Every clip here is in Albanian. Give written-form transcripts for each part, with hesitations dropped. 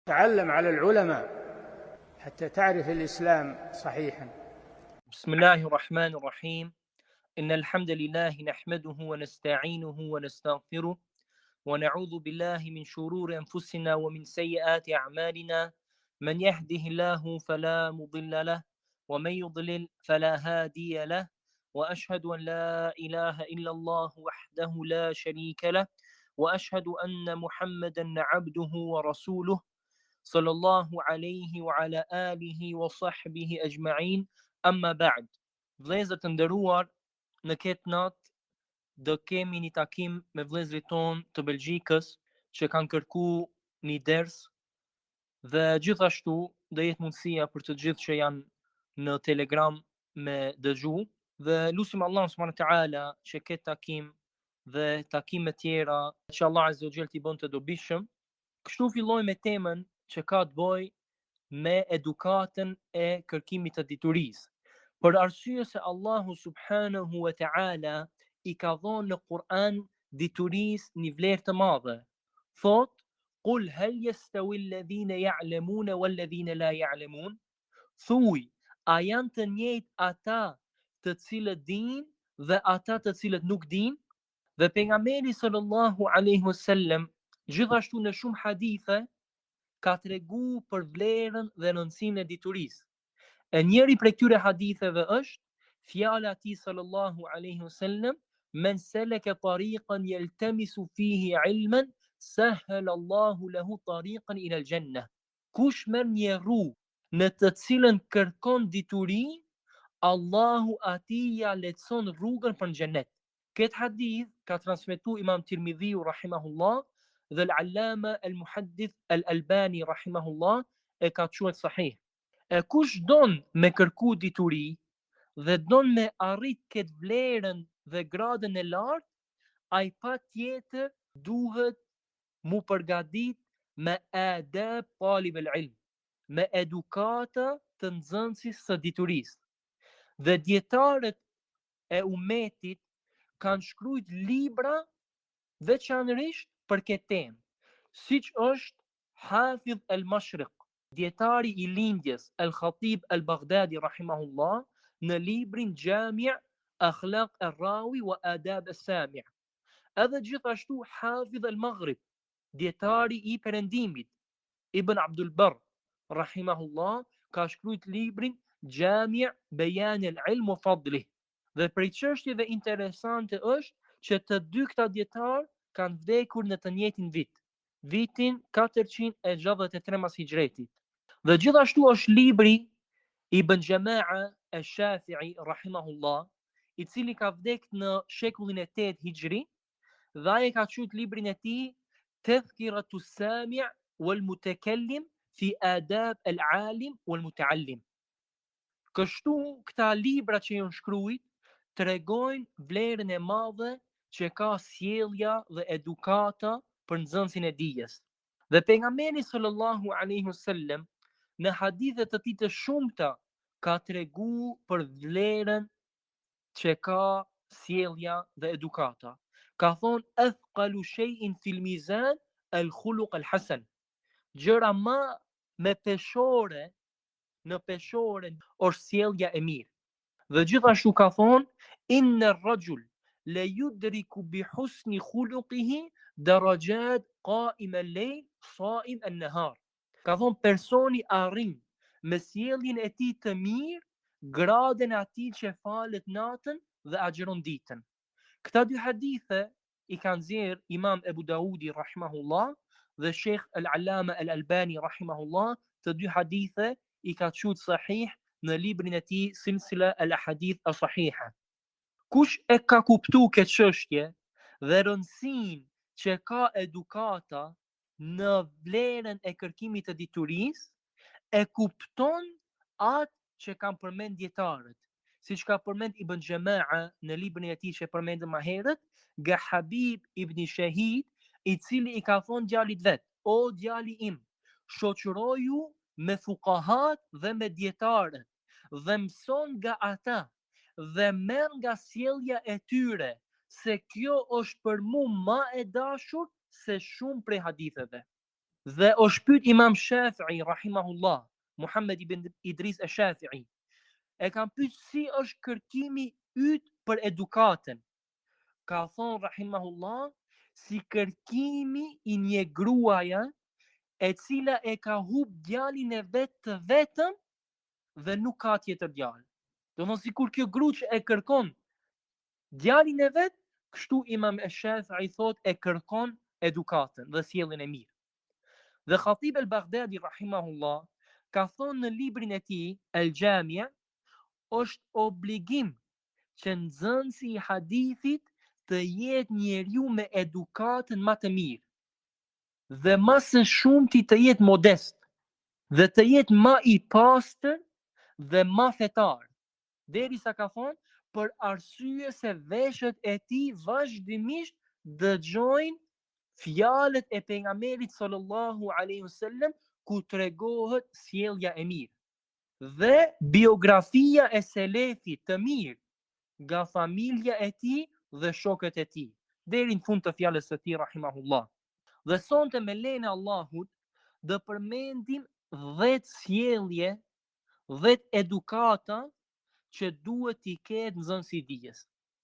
تعلم على العلماء حتى تعرف الإسلام صحيحا. بسم الله الرحمن الرحيم. إن الحمد لله نحمده ونستعينه ونستغفره ونعوذ بالله من شرور أنفسنا ومن سيئات أعمالنا. من يهده الله فلا مضل له ومن يضلل فلا هادي له، وأشهد أن لا إله إلا الله وحده لا شريك له، وأشهد أن محمدا عبده ورسوله صلى الله عليه وعلى آله وصحبه أجمعين. Amma ba'd. Vëllezër të nderuar, në këtë natë do kemi një takim me vëllezërit tonë të Belgjikës që kanë kërkuar një ders, dhe gjithashtu do jetë mundësia për të gjithë që janë në Telegram me dëgju, dhe lutim Allahun subhanahu wa taala që këtë takim dhe takime tjera që Allah azza wa jalla t'i bën të dobishëm. Kështu filloj me temën që ka të bëjë me edukatën e kërkimit të diturisë. Për arsye se Allahu subhanahu wa ta'ala i ka dhënë në Kur'an diturisë një vlerë të madhe. Thot: "Qul hal yastawi alladhina ya'lamuna wal ladhina la ya'lamun?" Thuaj, a janë të njëjtë ata të cilët dinë dhe ata të cilët nuk dinë? Dhe pejgamberi sallallahu alaihi wasallam gjithashtu në shumë hadithe ka tregu për vlerën dhe rëndësinë e diturisë. E njëri prej këtyre haditheve është fjala e tij sallallahu alaihi wasallam: "Men salaka tariqan yaltamisu fihi ilman, sahhala Allahu lahu tariqan ila al-jannah." Kush merr një rrugë në të cilën kërkon dituri, Allahu atij ja lehtëson rrugën për në xhenet. Këtë hadith ka transmetuar Imam Tirmidhiu rahimahullah dhe al-Allama al-Muhaddith al-Albani rahimahullah e ka quajtur sahih. E kush don me kërku dituri dhe don me arrit këtë vlerën dhe gradën e lartë, ai patjetër duhet mu përgatit me adab talib al-ilm, me edukata të nxënësit së diturisë. Dhe dietarët e umetit kanë shkruajt libra veçanërisht për këtë temë, siç është Hafidh al-Mashriq, dietari i lindjes al-Khatib al-Baghdadi rahimahullah, në librin Jami' Akhlaq ar-Rawi wa Adab as-Sami'. Edhe gjithashtu Hafidh al-Maghrib, dietari i Perëndimit, Ibn Abdul Barr rahimahullah, ka shkruajt librin Jami' Bayan al-Ilm wa Fadlih. Dhe prej çështjeve interesante është që të dy këta dietar kanë vdekur në të njëjtin vit, vitin 463 mas hijretit. Dhe gjithashtu është libri Ibn Jama'a al-Shafi'i rahimahullah, i cili ka vdekur në shekullin e 8 hijri, dhe ai ka quajtur librin e tij Tadhkiratu as-Sami' wal Mutakallim fi Adab al-Alim wal Muta'allim. Kështu këta libra që janë shkruajtur tregojnë vlerën e madhe që ka sjellja dhe edukata për nxënësin e dijes. Dhe pejgamberi sallallahu alaihi wasallam në hadithe të tij të shumta ka tregu për vlerën që ka sjellja dhe edukata. Ka thonë: "Athqalu shay'in fil mizan al-khuluq al-hasan." Gjëra më me peshore në peshoren është sjellja e mirë. Dhe gjithashtu ka thonë: "Inna ar-rajul la yudriku bi husni khuluqihi darajat qa'im al-layl sa'im an-nahar." Ka thonë personi arrin me sjelljen e tij të mirë gradën e atij që falet natën dhe agjeron ditën. Këta dy hadithe i kanë nxjerrë Imam Ebu Daudi rahimahullah dhe Sheikh al-Allama al-Albani rahimahullah. Të dy hadithe i ka quajtur sahih në librin e tij Silsila al-Ahadith as-Sahiha. Kush e ka kuptuar këtë çështje dhe rëndësinë që ka edukata në vlerën e kërkimit të diturisë, e kupton atë që kanë përmend dietarët, siç ka përmend Ibn Jama'a në librin e tij që përmendëm më herët, nga Habib ibn Shahid, i cili i ka thonë djalit vet: "O djali im, shoqëroju me fuqahat dhe me dietarët dhe mëson nga ata dhe merr nga sjellja e tyre, se kjo është për mua më e dashur se shumë prej haditheve." Dhe o shpyt Imam Shafi'i rahimahullah, Muhammed ibn Idris al-Shafi'i, e kam pyet si është kërkimi yt për edukatën. Ka thonë rahimahullah, si kërkimi i një gruaja e cila e ka hub djalin e vet të vetëm dhe nuk ka tjetër djalë. Do të thonë sikur kjo gruç e kërkon djalin e vet, kështu Imam Shafi'i thot e kërkon edukatën dhe sjelljen e mirë. Dhe Khatib al-Baghdadi rahimahullah ka thonë në librin e tij El Jami' është obligim që nxënësi i hadithit të jetë njeriu me edukatën më të mirë dhe më së shumti të jetë modest dhe të jetë më i pastër dhe më fetar. Derisa ka thonë për arsye se veshët e tij vazhdimisht dëgjojnë fjalët e pejgamberit sallallahu alaihi wasallam ku tregohet sjellja e mirë dhe biografia e selefit të mirë nga familja e tij dhe shokët e tij, deri në fund të fjalës së tij rahimahullah. Dhe sonte me lejen e Allahut do përmendim 10 sjellje, 10 edukata që duhet t'i ketë nxënësi i dijes.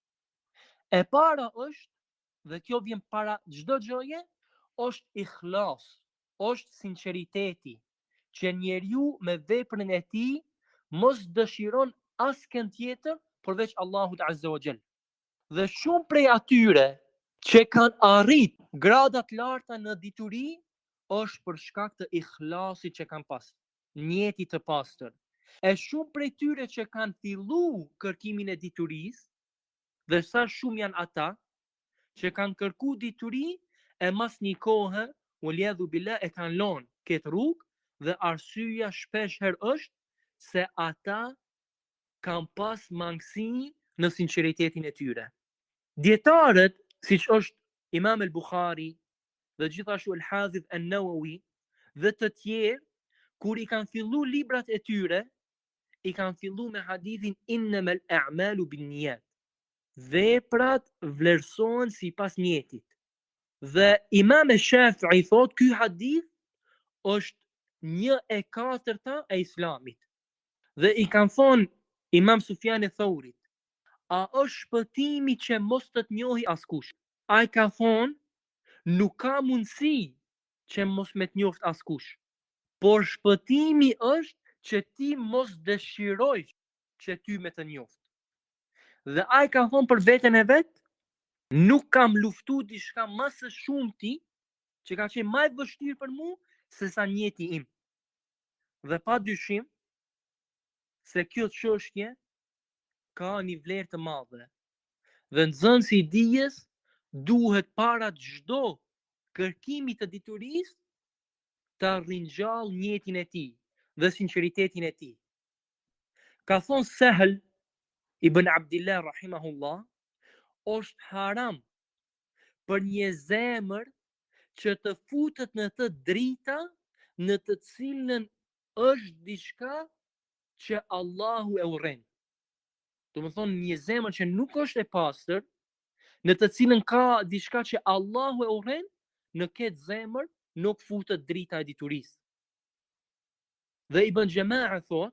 E para është, dhe kjo vjen para çdo gjëje, është ikhlas, është sinqeriteti, që njeriu me veprën e tij mos dëshiron askën tjetër përveç Allahut Azza wa Jall. Dhe shumë prej atyre që kanë arrit gradat larta në dituri është për shkak të ikhlasit që kanë pas, niyeti të pastër. E shumë prej tyre që kanë fillu kërkimin e diturisë, dhe sa shumë janë ata që kanë kërku dituri e mas një kohë, uliadhu billah, e kanë lonë këtë rrugë, dhe arsyeja shpesh herë është se ata kanë pas mangësi në sinqeritetin e tyre. Dietarët, siç është Imam al-Bukhari dhe gjithashtu al-Hadith an-Nawawi dhe të tjerë, kur i kanë fillu librat e tyre, i kanë fillu me hadithin innamal a'malu binniyat. Veprat vlerësohen sipas niyetit. Dhe Imam Shafi'i thot ky hadith është 1/4 e Islamit. Dhe i kanë thonë Imam Sufjani Thaurit, a është shpëtimi që mos të njohi askush? Ai ka thonë, nuk ka mundësi që mos me të njoft askush, por shpëtimi është që ti mos dëshirojsh që ty me të njoft. Dhe ai ka thonë për veten e vet, nuk kam luftu diçka më së shumti që ka qenë më e vështirë për mua se sa njeti im. Dhe pa dyshim se kjo çështje ka një vlerë të madhe. Dhe nxënësi i dijes duhet para çdo kërkimi të diturisë të ringjall njetin e tij dhe sinqeritetin e tij. Ka thonë Sahel ibn Abdillah rahimahullah, është haram për një zemër që të futet në të drita në të cilën është diçka që Allahu e urren. Do të thonë një zemër që nuk është e pastër, në të cilën ka diçka që Allahu e urren, në këtë zemër nuk futet drita e diturisë. Dhe Ibn Jama'a thot,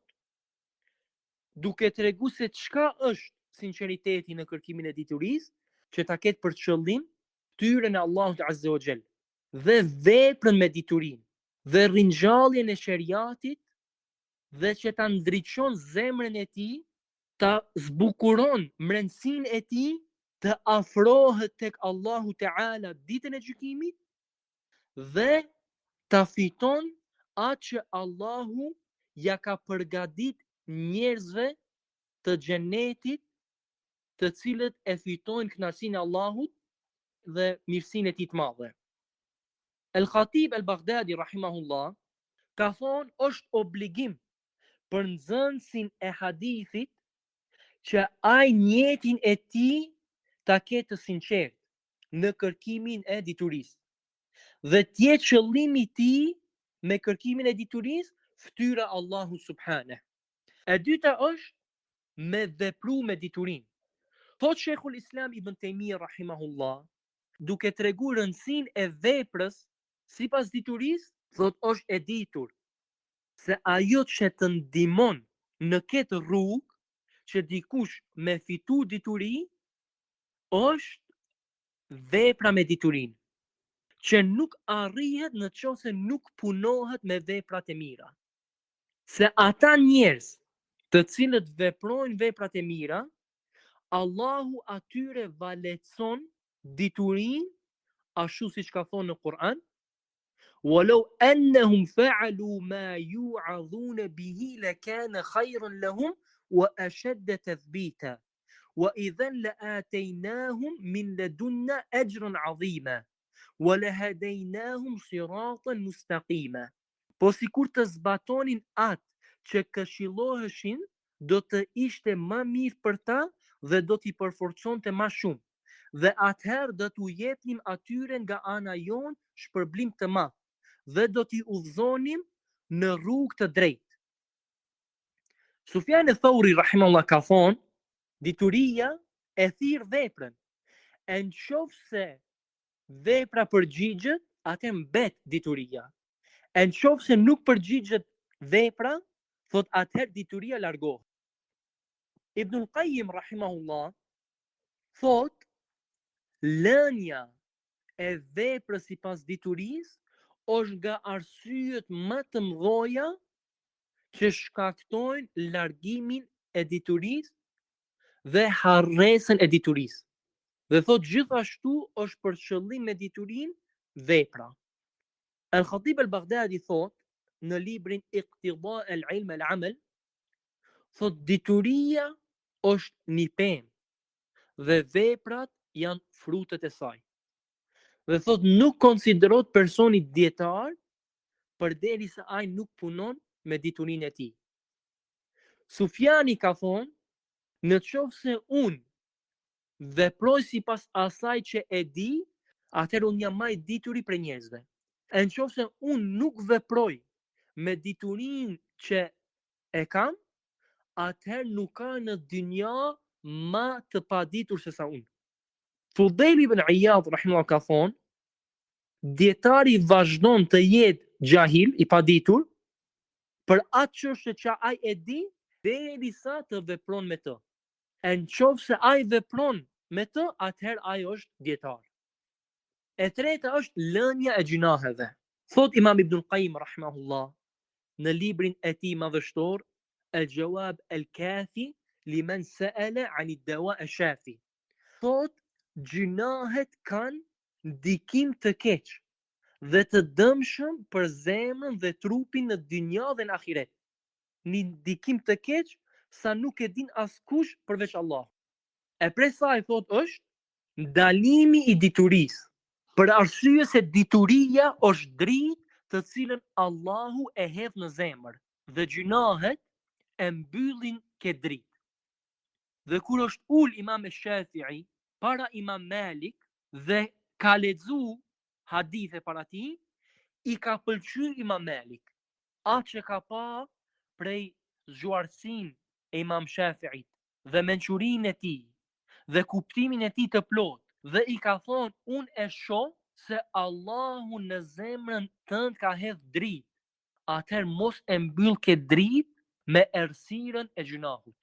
duke tregu se çka është sinqeriteti në kërkimin e diturisë, që ta ketë për qëllim tyrën e Allahut Azza wa Jall dhe veprën me diturinë dhe ringjalljen e shariatit dhe që ta ndriçon zemrën e tij, ta zbukuron mrendësinë e tij, të afrohet tek Allahu Teala ditën e gjykimit dhe ta fiton atë që Allahu ja ka përgadit njerëzve të xhenetit, të cilët e fitojnë kënaqësinë e Allahut dhe mirësinë e tij të madhe. El Khatib al-Baghdadi rahimahullah ka thonë është obligim për nxënësin e hadithit që ai njetin e tij ta ketë të sinqert në kërkimin e diturisë dhe tjetë qëllimi i tij me kërkimin e diturisë fytyra Allahu subhaneh. E dyta është me vepru me diturinë. Thot Sheikhul Islam Ibn Taymiyah rahimahullah, duke treguar rëndësinë e veprës sipas diturisë, thot është e ditur se ajo që të ndihmon në këtë rrugë që dikush me fitu dituri është vepra me diturinë, që nuk arrihet në qoftë se nuk punohet me veprat e mira. Se ata njerëz të cilët veprojnë veprat e mira, Allahu atyre valetson diturinë ashtu siç ka thonë në Kur'an, ولو أنهم فعلوا ما يوعظون به لكان خيرا لهم وأشد تثبيتا وإذا لآتيناهم من لدنا أجرا عظيما ولهديناهم صراطا مستقيما. Po sikur të zbatonin atë që këshilloheshin, do të ishte më mirë për ta dhe do t'i përforconte më shumë. Dhe atëherë do t'u jepnim atyre nga ana jon shpërblim të madh dhe do t'i udhëzonim në rrugë të drejtë. Sufjan al-Thauri rahimahullah ka thonë, dituria e thirr veprën. E nëse vepra përgjigjet, atë mbet dituria. E nëse nuk përgjigjet vepra, thot atëherë dituria largohet. Ibn al-Qayyim rahimahullah thot, lënia e veprës sipas diturisë është nga arsyet më të mëdha që shkaktojnë largimin e diturisë dhe harresën e diturisë. Dhe thot gjithashtu është për qëllim me diturinë vepra. Al-Khatib al-Baghdadi thot në librin Iqtida al-Ilm al-Amal, thot dituria është një pemë dhe veprat janë frutet e saj. Dhe thot nuk konsiderohet personi dietar përderisa ai nuk punon me diturinë e tij. Sufjani ka thonë, në qoftë se unë veproj sipas asaj që e di, atëherë unë jam më i dituri për njerëzve. E në qoftë se unë nuk veproj me diturinë që e kam, atëherë nuk ka në dynja më të paditur se sa unë. Fudejl ibn Iyad rahimahullah ka thonë, dietari vazhdon të jetë gjahil, i paditur, për atë çështje që ai e di, derisa të vepron me të. E nëse ai vepron me të, atëherë ai është dietar. E treta është lënia e gjunaheve. Thot Imam Ibn al-Qayyim rahimahullah në librin e tij madhështor Al-Jawab al-Kafi liman sa'ala 'an ad-dawa' ash-shafi. Thot gjunahet kanë ndikim të keq dhe të dëmshëm për zemrën dhe trupin në dynja dhe në ahiret. Një ndikim të keq sa nuk e din askush përveç Allah. E prej saj thot është ndalimi i diturisë, për arsye se dituria është dritë të cilën Allahu e hedh në zemër dhe gjunahet e mbyllin këtë dritë. Dhe kur është ul Imam Shafi'i para Imam Malik dhe ka lexu hadithe para tij, i ka pëlqyer Imam Malik atë që ka pa prej zgjuarsin e Imam Shafi'it dhe mençurinë e tij dhe kuptimin e tij të plot, dhe i ka thonë, unë e shoh se Allahu në zemrën tënd ka hedh dritë, atëherë mos e mbyll këtë dritë me errësirën e gjunahut.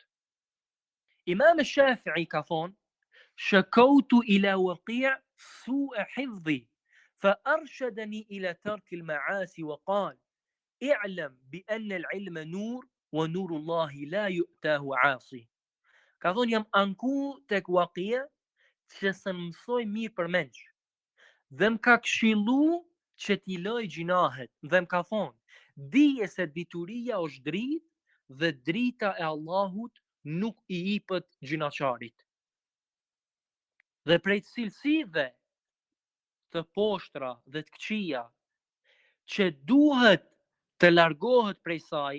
Imam Shafi'i ka thonë, shakautu ila waqi' su'a hifdhi fa arshadani ila tarki al-ma'asi wa qala i'lam bi anna al-'ilma nur wa nuru Allahi la yu'tahu 'asi. Ka thonë, jam anku tek Waqia që se mësoj mirë për menç. Dhe më ka këshillu që t'i loj gjinahet. Dhe më ka thonë, dije se dituria është dritë dhe drita e Allahut nuk i jepet gjinaqarit. Dhe prej cilësive të poshtra dhe të këqija që duhet të largohet prej saj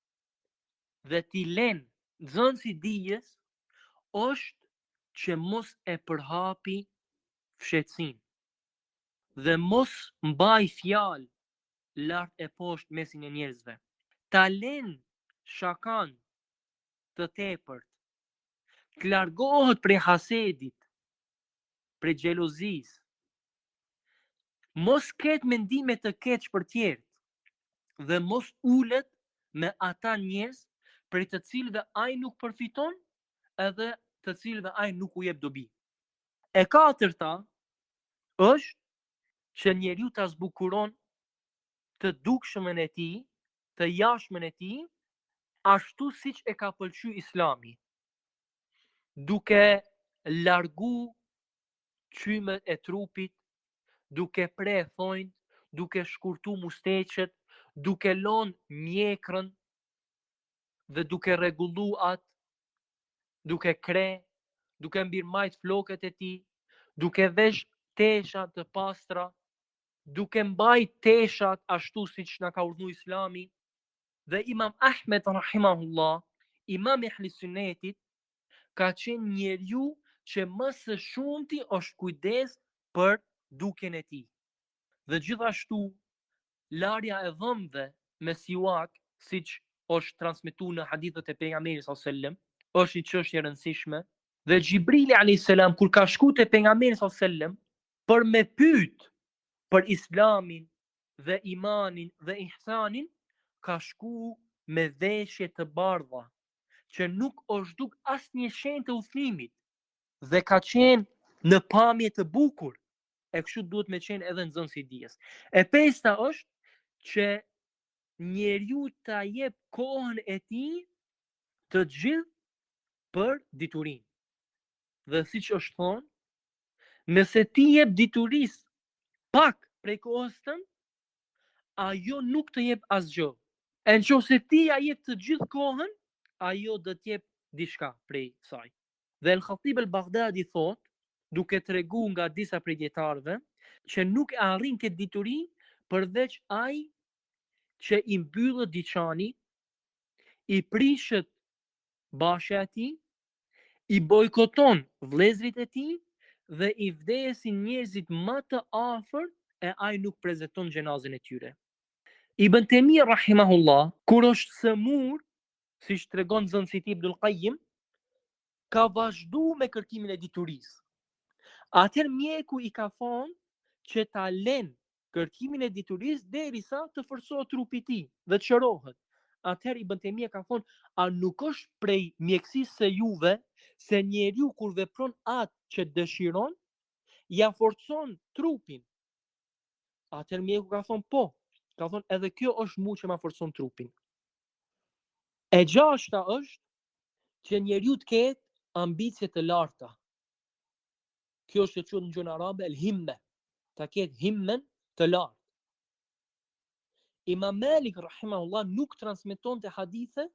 dhe t'i len nxënësi dijes, është që mos e përhapi fshehtësinë dhe mos mbaj fjalë lart e poshtë mesin e njerëzve. Ta len shakan të tepërt, të largohet prej hasedit, prej xhelozisë. Mos ketë mendime të keq për tjerët, dhe mos ulet me ata njerëz prej të cilëve ai nuk përfiton edhe të cilëve ai nuk u jep dobi. E katërta është që njeriu ta zbukuron të dukshmën e tij, të jashtmen e tij, ashtu siç e ka pëlqyer Islami, duke largu qymet e trupit, duke pre thonjt, duke shkurtu musteqet, duke lon mjekrën dhe duke rregullu atë, duke kre, duke mbirmajt flokët e tij, duke vesh tesha të pastra, duke mbajt teshat ashtu siç na ka urdhëruar Islami. Dhe Imam Ahmed rahimahullah, imam i Ahli Sunnetit, ka qenë njeriu që më së shumti është kujdes për dukjen e tij. Dhe gjithashtu larja e dhëmbëve me siwak, siç është transmetuar në hadithet e pejgamberit sallallahu alajhi wasallam, është një çështje e rëndësishme. Dhe Xhibrili alayhis salam kur ka shkuar te pejgamberi sallallahu alajhi wasallam për me pyet për Islamin dhe imanin dhe ihsanin, ka shku me veshje të bardha, që nuk është duk asnjë shenjë të udhëtimit dhe ka qenë në pamje të bukur. E kështu duhet me qenë edhe nxënësi i dijes. E pesta është që njeriu ta jep kohën e tij të gjithë për diturinë. Dhe siç është thonë, nëse ti jep diturisë pak prej kohës tënde, ajo nuk të jep asgjë. E nëse ti ja jep të gjithë kohën, ajo do të jep diçka prej saj. Dhe Al-Khatib al-Baghdadi thot, duke treguar nga disa prej dietarëve, që nuk e arrin këtë dituri përveç ai që i mbyllët dyqani, i prishet bashkë e tij, i bojkoton vëllezërit e tij dhe i vdesin njerëzit më të afër e ai nuk prezanton xhenazën e tyre. Ibn Taymija rahimahullah, kur është sëmur, siç tregon nxënësi i tij Ibnul Qayyim, ka vazhdu me kërkimin e diturisë. Atëherë mjeku i ka thonë që ta lën kërkimin e diturisë derisa të forcohet trupi i tij dhe të shërohet. Atëherë Ibn Taymija ka thonë, a nuk është prej mjekësisë së juve se njeriu kur vepron atë që dëshiron, ja forcon trupin? Atëherë mjeku ka thonë po. Ka thonë edhe kjo është mu që ma forcon trupin. E gjashta është që njeriu të ketë ambicie të larta. Kjo është që quhet në gjuhën arabe el-himme. Ta ketë himmen të lartë. Imam Malik rahimahullah nuk transmetonte hadithe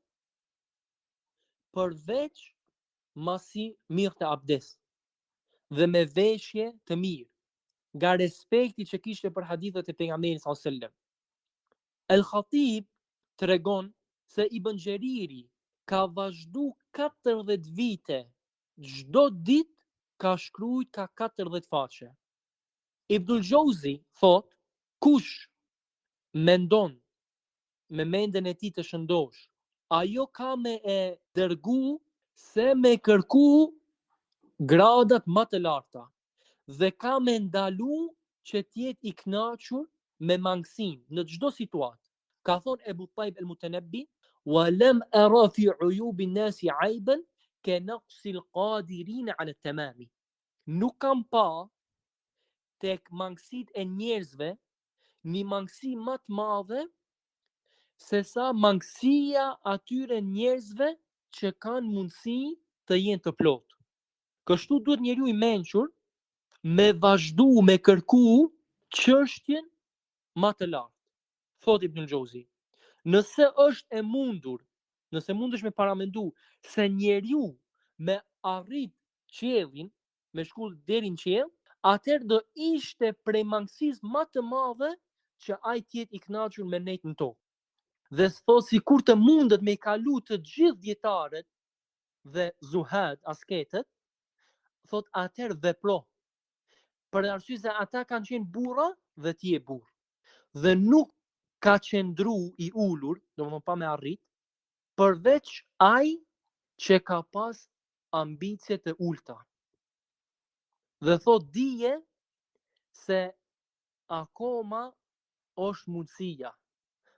përveç masi mirë të abdes dhe me veshje të mirë, nga respekti që kishte për hadithet e pejgamberit sallallahu alajhi wasallam. El-Khatib tregon se Ibn Xheriri ka vazhdu 40 vite, çdo ditë ka shkruajt ka 40 faqe. Ibnul Jauzi thot, kush mendon me mendjen e tij të shëndosh, ajo ka me e dërgu se me kërku gradat më të larta dhe ka me ndalu që t'jetë i kënaqur me mangësinë në çdo situatë. Ka thonë Ebu Tajb el-Mutanabbi, wa lam ara fi uyubi nasi aiban ka naqsi al-qadirin ala at-tamami. Nuk kam pa tek mangësitë e njerëzve një mangësi më të madhe se sa mangësia atyre njerëzve që kanë mundësi të jenë të plotë. Kështu duhet njeriu i mençur me vazhdu me kërku çështjen më të lartë. Thot Ibn Jauzi, nëse është e mundur, nëse mundesh me paramendu se njeriu me arrit qiellin, me shkull deri në qiell, atëherë do ishte prej mangësisë më të madhe që ai të jetë i kënaqur me nejt në tokë. Dhe thot sikur të mundet me i kalu të gjithë dietarët dhe zuhad, asketet, thot atëherë vepro. Për arsye se ata kanë qenë burra dhe ti je burr. Dhe nuk ka qëndru i ulur, domethënë pa me arrit, përveç ai që ka pas ambicie të ulta. Dhe thot dije se akoma është mundësia.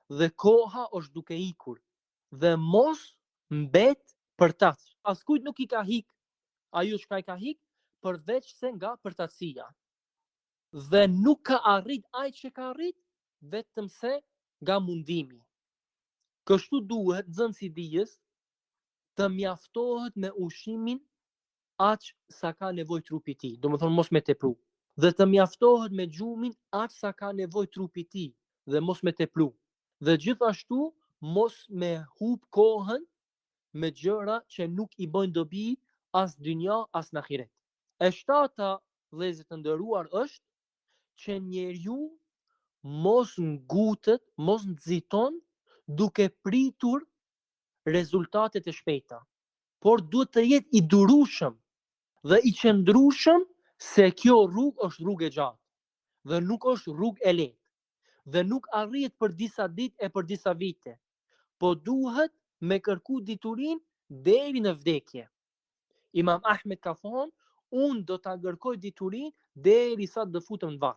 dhe koha është duke ikur dhe mos mbet për tac. Askujt nuk I ka hik ajo çka I ka hik përveç se nga përtatësia. Dhe nuk ka arrit ai që ka arrit vetëm se nga mundimi. Kështu duhet nxënësi dijes të mjaftohet me ushqimin aq sa ka nevojë trupi I tij, domethënë mos me tepru. Dhe të mjaftohet me gjumin aq sa ka nevojë trupi I tij dhe mos me tepru. Dhe gjithashtu mos me hub kohën me gjëra që nuk I bëjnë dobi as dynja as në ahiret. E shtata, vëllezër të nderuar, është që njeriu mos ngutet, mos nxiton duke pritur rezultatet e shpejta, por duhet të jetë I durueshëm dhe I qëndrueshëm se kjo rrugë është rrugë e gjatë dhe nuk është rrugë e lehtë dhe nuk arrihet për disa ditë e për disa vite, po duhet me kërku diturinë deri në vdekje. Imam Ahmed ka thonë, unë do ta kërkoj diturinë derisa të futem në varr.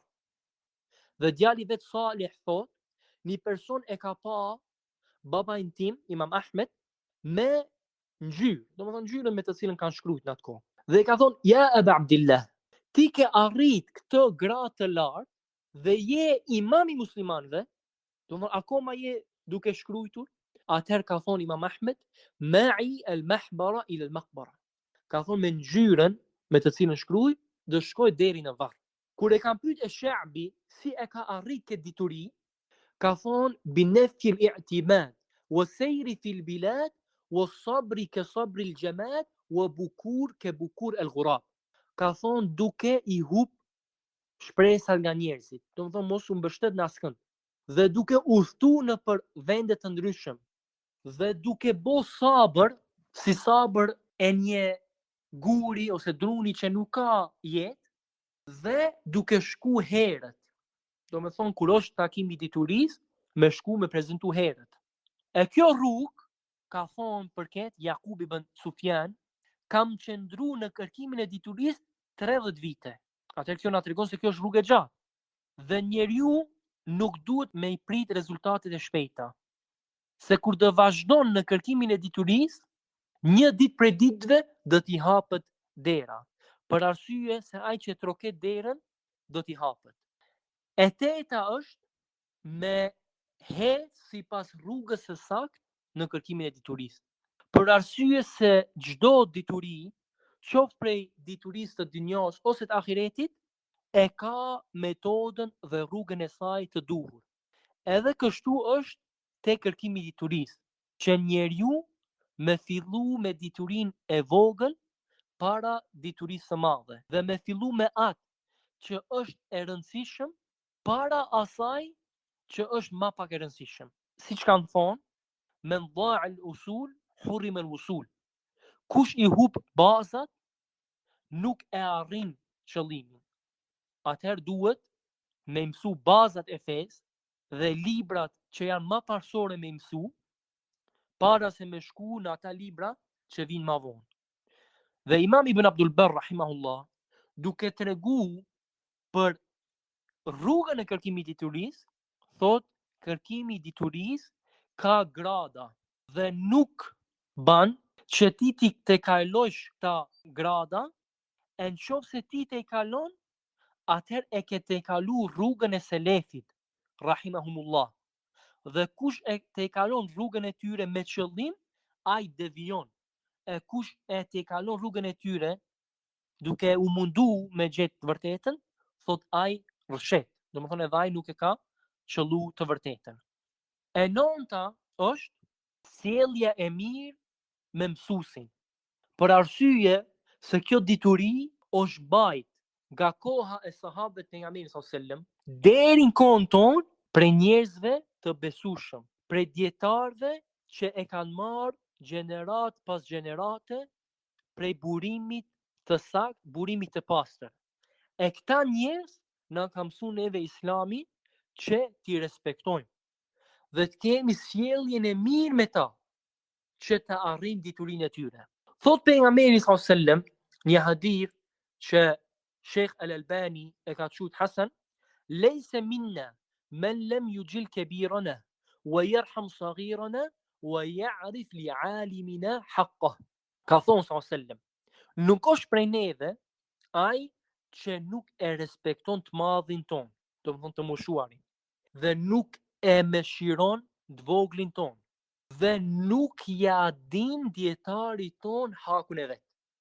Dhe djali vet Salih thot, një person e ka pa babain tim, Imam Ahmed, me ngjyrë, domethënë ngjyrën me të cilën kanë shkruajtur në atë kohë. Dhe ka thonë, ja Aba Abdillah, ti ke arrit këtë gradë të lartë dhe je imam I muslimanëve, domethënë akoma je duke shkruajtur. Atëherë ka thonë Imam Ahmed, ma'i al-mahbara ila al-maqbara. Ka thonë me ngjyrën me të cilën shkruaj, do shkoj deri në varr. Kur e kam pyet e Sha'bi si e ka arrit këtë dituri, ka thonë binafil i'timad wa sayri fil bilad wa sabri ka sabri al-jamad wa bukur ka bukur al-ghurab. Ka thonë duke I hub shpresat nga njerëzit, domethënë mos u mbështet në askënd, dhe duke udhëtu në për vende të ndryshëm, dhe duke bo sabër, si sabër e një guri ose druni që nuk ka jetë, dhe duke shku herët. Domethënë kur është takimi I diturisë, me shku me prezantu herët. E kjo rrugë, ka thonë përket Jakub ibn Sufjan, kam qëndru në kërkimin e diturisë 30 vite. Atëherë kjo na tregon se kjo është rrugë e gjatë. Dhe njeriu nuk duhet me I prit rezultatet e shpejta. Se kur do vazhdon në kërkimin e diturisë, një ditë prej ditëve do t'i hapet dera, për arsye se ai që troket derën do t'i hapet. E teta është me hecë sipas rrugës së saktë në kërkimin e diturisë. Për arsye se çdo dituri, qoftë prej diturisë të dynjos ose të ahiretit, e ka metodën dhe rrugën e saj të duhur. Edhe kështu është te kërkimi I diturisë, që njeriu me fillu me diturinë e vogël para diturisë së madhe dhe me fillu me atë që është e rëndësishëm para asaj që është më pak e rëndësishëm. Siç kanë thonë, men dha al-usul hurrim al-wusul. Kush I hub bazat nuk e arrin qëllimin. Atëherë duhet me mësu bazat e fesë dhe librat që janë më parsore me mësu, para se me shku në ata libra që vinë më vonë. Dhe Imam Ibn Abdul Barr rahimahullah, duke tregu për rrugën e kërkimit diturisë, thot kërkimi diturisë ka grada dhe nuk ban që ti te kalojsh ta grada, e në qoftë se ti te kalon, atëherë e ke te kalu rrugën e selefit rahimahumullah. Dhe kush e te kalon rrugën e tyre me qëllim, ai devion. E kush e te kalon rrugën e tyre duke u mundu me gjetë të vërtetën, thot ai rrshet. Domethënë edhe ai nuk e ka qëllu të vërtetën. E nonta është sjellja e mirë me mësuesin. Për arsye se kjo dituri është bajt nga koha e sahabëve të pejgamberit sallallahu alajhi wasallam deri në kohën tonë për njerëzve të besueshëm, për dietarëve që e kanë marrë gjenerat pas gjenerate prej burimit të sakt, burimit të pastër. E këta njerëz na ka mësuar neve Islami që t'i respektojmë dhe të kemi sjelljen e mirë me ta që të arrijmë diturinë e tyre. Thot pejgamberi sallallahu alajhi wasallam, një hadith që Sheikh Al-Albani e ka thut Hasan, leysa minna man lam yujil kabirana ويرحم صغيرنا ويعرف لعالمنا حقه. Ka thonë s.a.s. Nuk është prej neve ai që nuk e respekton të madhin ton, do të thonë të moshuarin, dhe nuk e mëshiron të voglin ton, dhe nuk ja din dietarit ton hakun e vet.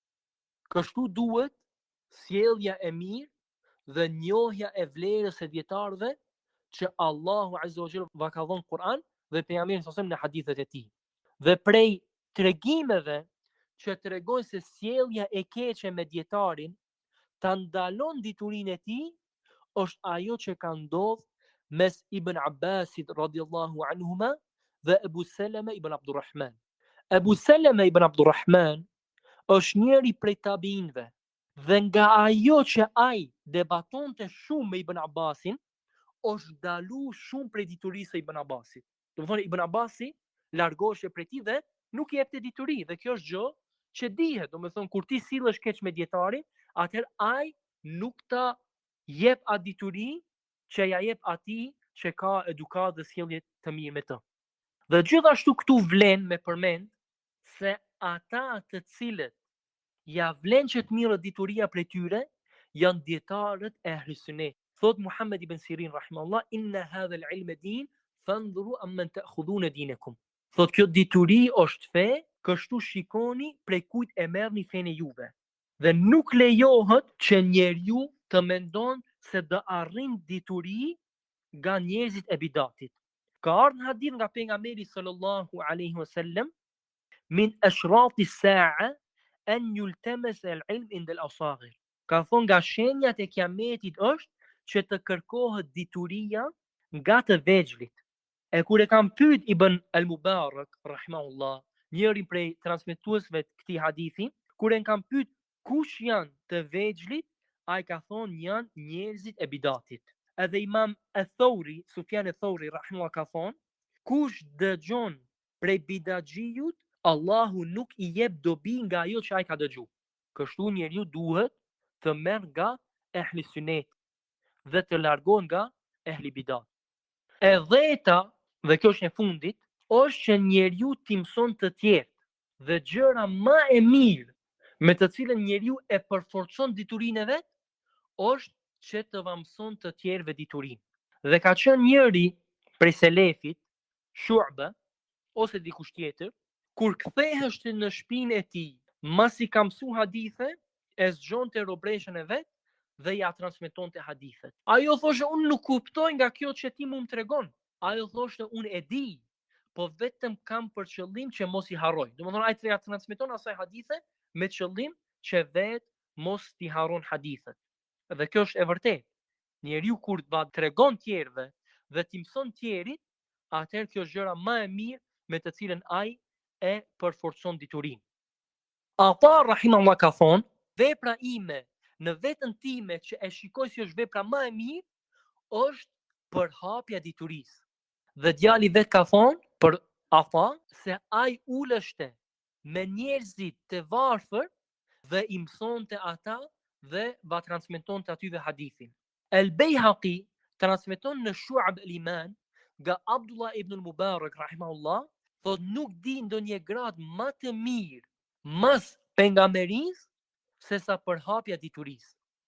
Kështu duhet sjellja e mirë dhe njohja e vlerës së dietarëve që Allahu Azza wa Jalla va ka dhënë Kur'an dhe pejgamberi sallallahu alajhi wasallam në hadithet e tij. Dhe prej tregimeve që tregojnë se sjellja e keqe me dietarin ta ndalon diturinë e tij është ajo që ka ndodhur mes Ibn Abbasit radhiyallahu anhuma dhe Abu Salama ibn Abdurrahman. Abu Salama ibn Abdurrahman është njëri prej tabiinëve dhe nga ajo që ai debatonte shumë me Ibn Abbasin është dalu shumë prej diturisë së Ibn Abbasit. Do të thonë Ibn Abbasi largohej prej tij dhe nuk i jepte dituri, dhe kjo është gjë që dihet. Do të thonë kur ti sillesh keq me dietarin, atëherë ai nuk ta jep atë dituri që ja jep atij që ka edukat dhe sjellje të mirë me të. Dhe gjithashtu këtu vlen me përmend se ata të cilët ja vlen që të mirë dituria prej tyre janë dietarët e ehli sunnet. Thot Muhammed ibn Sirin rahimahullah, inna hadha al-ilm din fandhuru amman ta'khudhuna dinakum. Thot kjo dituri është fe, kështu shikoni prej kujt e merrni fenë juve. Dhe nuk lejohet që njeriu të mendon se do arrin dituri nga njerëzit e bidatit. Ka ardhur në hadith nga pejgamberi sallallahu alaihi wasallam, min ashrati as-sa'a an yultamas al-ilm inda al-asaghir. Ka thonë nga shenjat e kiametit është që të kërkohet dituria nga të vegjlit. E kur e kam pyet Ibn al-Mubarak rahimahullah, njëri prej transmetuesve të këtij hadithi, kur e kam pyet kush janë të vegjlit, ai ka thonë janë njerëzit e bidatit. Edhe Imam al-Thawri, Sufjan al-Thawri rahimahullah ka thonë, kush dëgjon prej bidaxhiut, Allahu nuk i jep dobi nga ajo që ai ka dëgju. Kështu njeriu duhet të merr nga ehli sunnet dhe të largohen nga ehli bidat. E dheta, dhe kjo është e fundit, është që njeriu t'i mëson të tjerë, dhe gjëra më e mirë me të cilën njeriu e përforcon diturinë e vet është që të mëson të tjerëve diturinë. Dhe ka qenë njëri prej selefit, Shu'ba ose dikush tjetër, kur ktheheshte në shtëpinë e tij, masi ka mësuar hadithe, e zgjonte robreshën e vet dhe ja transmetonte hadithet. Ajo thoshte unë nuk kuptoj nga kjo që ti më tregon. Ajo thoshte unë e di, po vetëm kam për qëllim që mos i harroj. Domethënë ai ja transmeton asaj hadithe me qëllim që vet mos t'i harron hadithet. Dhe kjo është e vërtetë. Njeriu kur të tregon tjerëve dhe t'i mëson tjerit, atëherë kjo është gjëra më e mirë me të cilën ai e përforcon diturinë. Ata rahimahullah ka thonë, vepra ime në veten time që e shikoj si është vepra më e mirë është përhapja diturisë. Dhe djali vet ka thonë për Ata se ai uleshte me njerëzit të varfër dhe i mësonte ata dhe va transmetonte atyve hadithin. El Bayhaqi transmeton në Shu'ab al-Iman nga Abdullah ibn al-Mubarak rahimahullah, thot nuk di ndonjë grad më të mirë mas pejgamberisë se sa përhapja diturisë.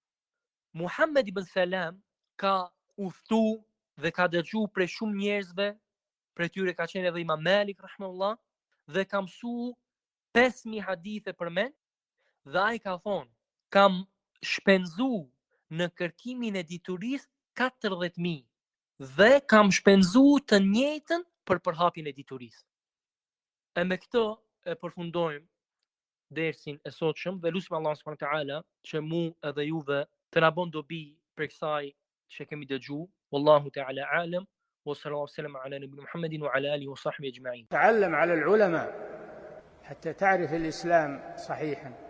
Muhammed ibn Salam ka udhtu dhe ka dëgju prej shumë njerëzve, prej tyre ka qenë edhe Imam Malik rahimahullah, dhe ka mësuar 5000 hadithe për men, dhe ai ka thonë, kam shpenzu në kërkimin e diturisë 40.000 dhe kam shpenzu të njëjtën për përhapjen e diturisë. E me këtë e përfundojmë dersin e sotshëm dhe lutim Allahun subhanahu wa taala që mu edhe juve të na bën dobi për kësaj që kemi dëgjuar. Wallahu taala alam. وصلى الله وسلم على نبينا محمد وعلى آله وصحبه أجمعين. تعلم على العلماء حتى تعرف الإسلام صحيحا.